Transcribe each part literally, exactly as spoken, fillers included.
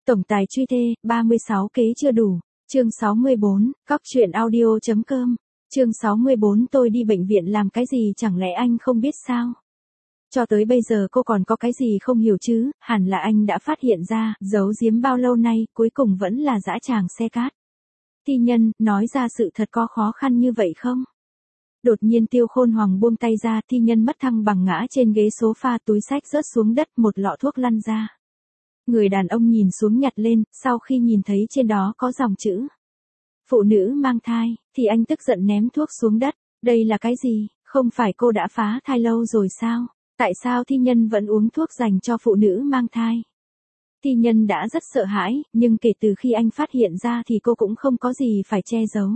Tổng tài truy thê, ba mươi sáu kế chưa đủ. Chương sáu mươi bốn, Cóc truyện audio.com. Chương sáu mươi bốn tôi đi bệnh viện làm cái gì chẳng lẽ anh không biết sao? Cho tới bây giờ cô còn có cái gì không hiểu chứ, hẳn là anh đã phát hiện ra, giấu giếm bao lâu nay, cuối cùng vẫn là dã tràng xe cát. Thi Nhân, nói ra sự thật có khó khăn như vậy không? Đột nhiên Tiêu Khôn Hoàng buông tay ra, Thi Nhân mất thăng bằng ngã trên ghế sofa, túi xách rớt xuống đất, một lọ thuốc lăn ra. Người đàn ông nhìn xuống nhặt lên, sau khi nhìn thấy trên đó có dòng chữ phụ nữ mang thai, thì anh tức giận ném thuốc xuống đất. Đây là cái gì, không phải cô đã phá thai lâu rồi sao? Tại sao Thi Nhân vẫn uống thuốc dành cho phụ nữ mang thai? Thi Nhân đã rất sợ hãi, nhưng kể từ khi anh phát hiện ra thì cô cũng không có gì phải che giấu.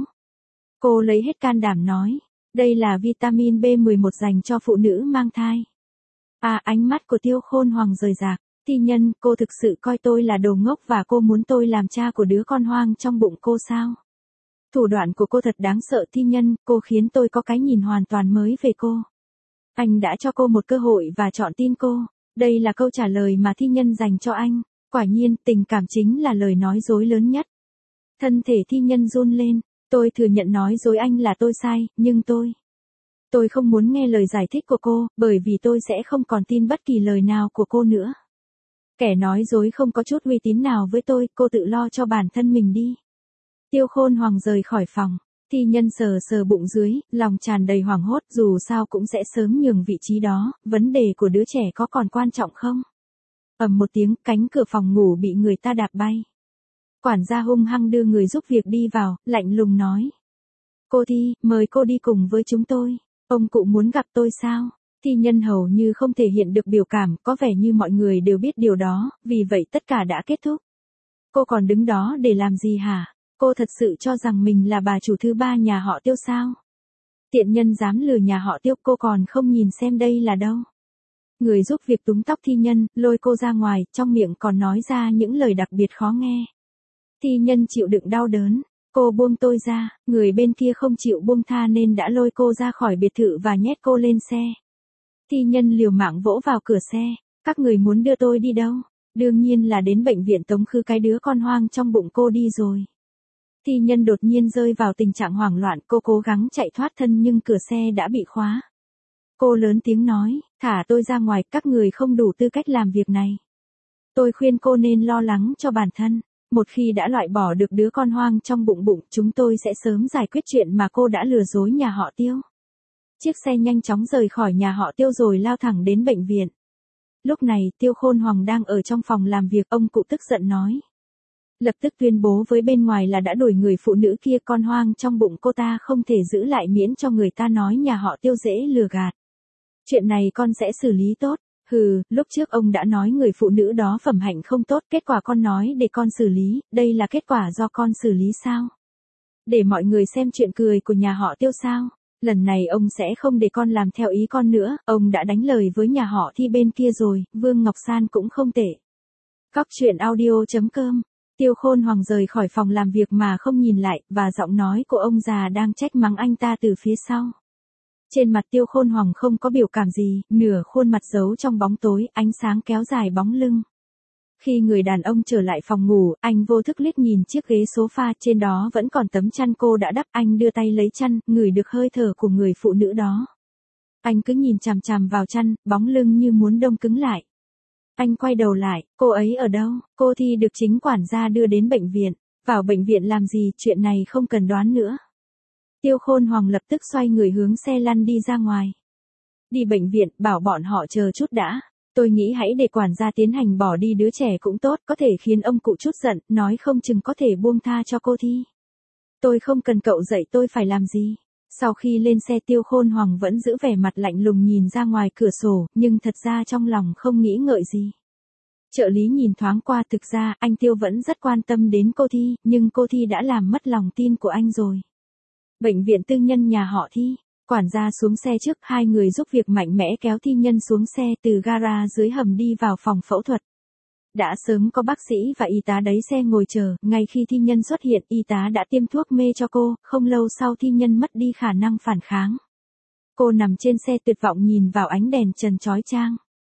Cô lấy hết can đảm nói, đây là vitamin B mười một dành cho phụ nữ mang thai. À, ánh mắt của Tiêu Khôn Hoàng rời rạc. Thi Nhân, cô thực sự coi tôi là đồ ngốc và cô muốn tôi làm cha của đứa con hoang trong bụng cô sao? Thủ đoạn của cô thật đáng sợ Thi Nhân, cô khiến tôi có cái nhìn hoàn toàn mới về cô. Anh đã cho cô một cơ hội và chọn tin cô. Đây là câu trả lời mà Thi Nhân dành cho anh. Quả nhiên, tình cảm chính là lời nói dối lớn nhất. Thân thể Thi Nhân run lên. Tôi thừa nhận nói dối anh là tôi sai, nhưng tôi... Tôi không muốn nghe lời giải thích của cô, bởi vì tôi sẽ không còn tin bất kỳ lời nào của cô nữa. Kẻ nói dối không có chút uy tín nào với tôi, cô tự lo cho bản thân mình đi. Tiêu Khôn Hoàng rời khỏi phòng. Thi Nhân sờ sờ bụng dưới, lòng tràn đầy hoảng hốt, dù sao cũng sẽ sớm nhường vị trí đó, vấn đề của đứa trẻ có còn quan trọng không? Ầm một tiếng, cánh cửa phòng ngủ bị người ta đạp bay. Quản gia hung hăng đưa người giúp việc đi vào, lạnh lùng nói. Cô Thi, mời cô đi cùng với chúng tôi. Ông cụ muốn gặp tôi sao? Thi Nhân hầu như không thể hiện được biểu cảm, có vẻ như mọi người đều biết điều đó, vì vậy tất cả đã kết thúc. Cô còn đứng đó để làm gì hả? Cô thật sự cho rằng mình là bà chủ thứ ba nhà họ Tiêu sao? Tiện nhân dám lừa nhà họ Tiêu, cô còn không nhìn xem đây là đâu. Người giúp việc túm tóc Thi Nhân, lôi cô ra ngoài, trong miệng còn nói ra những lời đặc biệt khó nghe. Thi Nhân chịu đựng đau đớn. Cô buông tôi ra, người bên kia không chịu buông tha nên đã lôi cô ra khỏi biệt thự và nhét cô lên xe. Thi Nhân liều mạng vỗ vào cửa xe. Các người muốn đưa tôi đi đâu? Đương nhiên là đến bệnh viện tống khứ cái đứa con hoang trong bụng cô đi rồi. Thi Nhân đột nhiên rơi vào tình trạng hoảng loạn, cô cố gắng chạy thoát thân nhưng cửa xe đã bị khóa. Cô lớn tiếng nói, thả tôi ra ngoài, các người không đủ tư cách làm việc này. Tôi khuyên cô nên lo lắng cho bản thân. Một khi đã loại bỏ được đứa con hoang trong bụng bụng, chúng tôi sẽ sớm giải quyết chuyện mà cô đã lừa dối nhà họ Tiêu. Chiếc xe nhanh chóng rời khỏi nhà họ Tiêu rồi lao thẳng đến bệnh viện. Lúc này, Tiêu Khôn Hoàng đang ở trong phòng làm việc, ông cụ tức giận nói. Lập tức tuyên bố với bên ngoài là đã đuổi người phụ nữ kia, con hoang trong bụng cô ta không thể giữ lại miễn cho người ta nói nhà họ Tiêu dễ lừa gạt. Chuyện này con sẽ xử lý tốt. Hừ, lúc trước ông đã nói người phụ nữ đó phẩm hạnh không tốt, kết quả con nói để con xử lý, đây là kết quả do con xử lý sao? Để mọi người xem chuyện cười của nhà họ Tiêu sao? Lần này ông sẽ không để con làm theo ý con nữa, ông đã đánh lời với nhà họ Thi bên kia rồi, Vương Ngọc San cũng không tệ. Cóc truyện audio.com. Tiêu Khôn Hoàng rời khỏi phòng làm việc mà không nhìn lại, và giọng nói của ông già đang trách mắng anh ta từ phía sau. Trên mặt Tiêu Khôn Hoàng không có biểu cảm gì, nửa khuôn mặt giấu trong bóng tối, ánh sáng kéo dài bóng lưng. Khi người đàn ông trở lại phòng ngủ, anh vô thức liếc nhìn chiếc ghế sofa, trên đó vẫn còn tấm chăn cô đã đắp, anh đưa tay lấy chăn, ngửi được hơi thở của người phụ nữ đó. Anh cứ nhìn chằm chằm vào chăn, bóng lưng như muốn đông cứng lại. Anh quay đầu lại, cô ấy ở đâu? Cô Thi được chính quản gia đưa đến bệnh viện. Vào bệnh viện làm gì, chuyện này không cần đoán nữa. Tiêu Khôn Hoàng lập tức xoay người hướng xe lăn đi ra ngoài. Đi bệnh viện, bảo bọn họ chờ chút đã. Tôi nghĩ hãy để quản gia tiến hành bỏ đi đứa trẻ cũng tốt, có thể khiến ông cụ chút giận, nói không chừng có thể buông tha cho cô Thi. Tôi không cần cậu dạy tôi phải làm gì. Sau khi lên xe, Tiêu Khôn Hoàng vẫn giữ vẻ mặt lạnh lùng nhìn ra ngoài cửa sổ, nhưng thật ra trong lòng không nghĩ ngợi gì. Trợ lý nhìn thoáng qua, thực ra anh Tiêu vẫn rất quan tâm đến cô Thi, nhưng cô Thi đã làm mất lòng tin của anh rồi. Bệnh viện tư nhân nhà họ Thi. Quản gia xuống xe trước, hai người giúp việc mạnh mẽ kéo Thi Nhân xuống xe từ gara dưới hầm đi vào phòng phẫu thuật. Đã sớm có bác sĩ và y tá đẩy xe ngồi chờ, ngay khi Thi Nhân xuất hiện, y tá đã tiêm thuốc mê cho cô, không lâu sau Thi Nhân mất đi khả năng phản kháng. Cô nằm trên xe tuyệt vọng nhìn vào ánh đèn trần chói chang.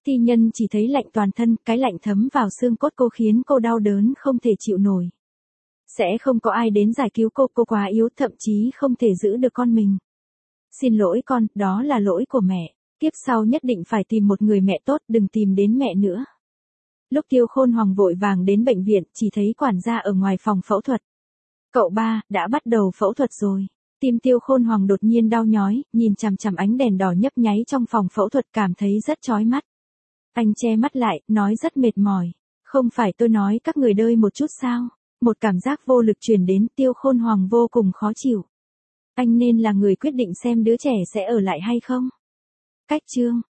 Thi Nhân chỉ thấy lạnh toàn thân, cái lạnh thấm vào xương cốt cô khiến cô đau đớn không thể chịu nổi. Sẽ không có ai đến giải cứu cô, cô quá yếu, thậm chí không thể giữ được con mình. Xin lỗi con, đó là lỗi của mẹ. Kiếp sau nhất định phải tìm một người mẹ tốt, đừng tìm đến mẹ nữa. Lúc Tiêu Khôn Hoàng vội vàng đến bệnh viện, chỉ thấy quản gia ở ngoài phòng phẫu thuật. Cậu ba, đã bắt đầu phẫu thuật rồi. Tim Tiêu Khôn Hoàng đột nhiên đau nhói, nhìn chằm chằm ánh đèn đỏ nhấp nháy trong phòng phẫu thuật cảm thấy rất chói mắt. Anh che mắt lại, nói rất mệt mỏi. Không phải tôi nói các người đợi một chút sao? Một cảm giác vô lực truyền đến, Tiêu Khôn Hoàng vô cùng khó chịu. Anh nên là người quyết định xem đứa trẻ sẽ ở lại hay không. Cách chương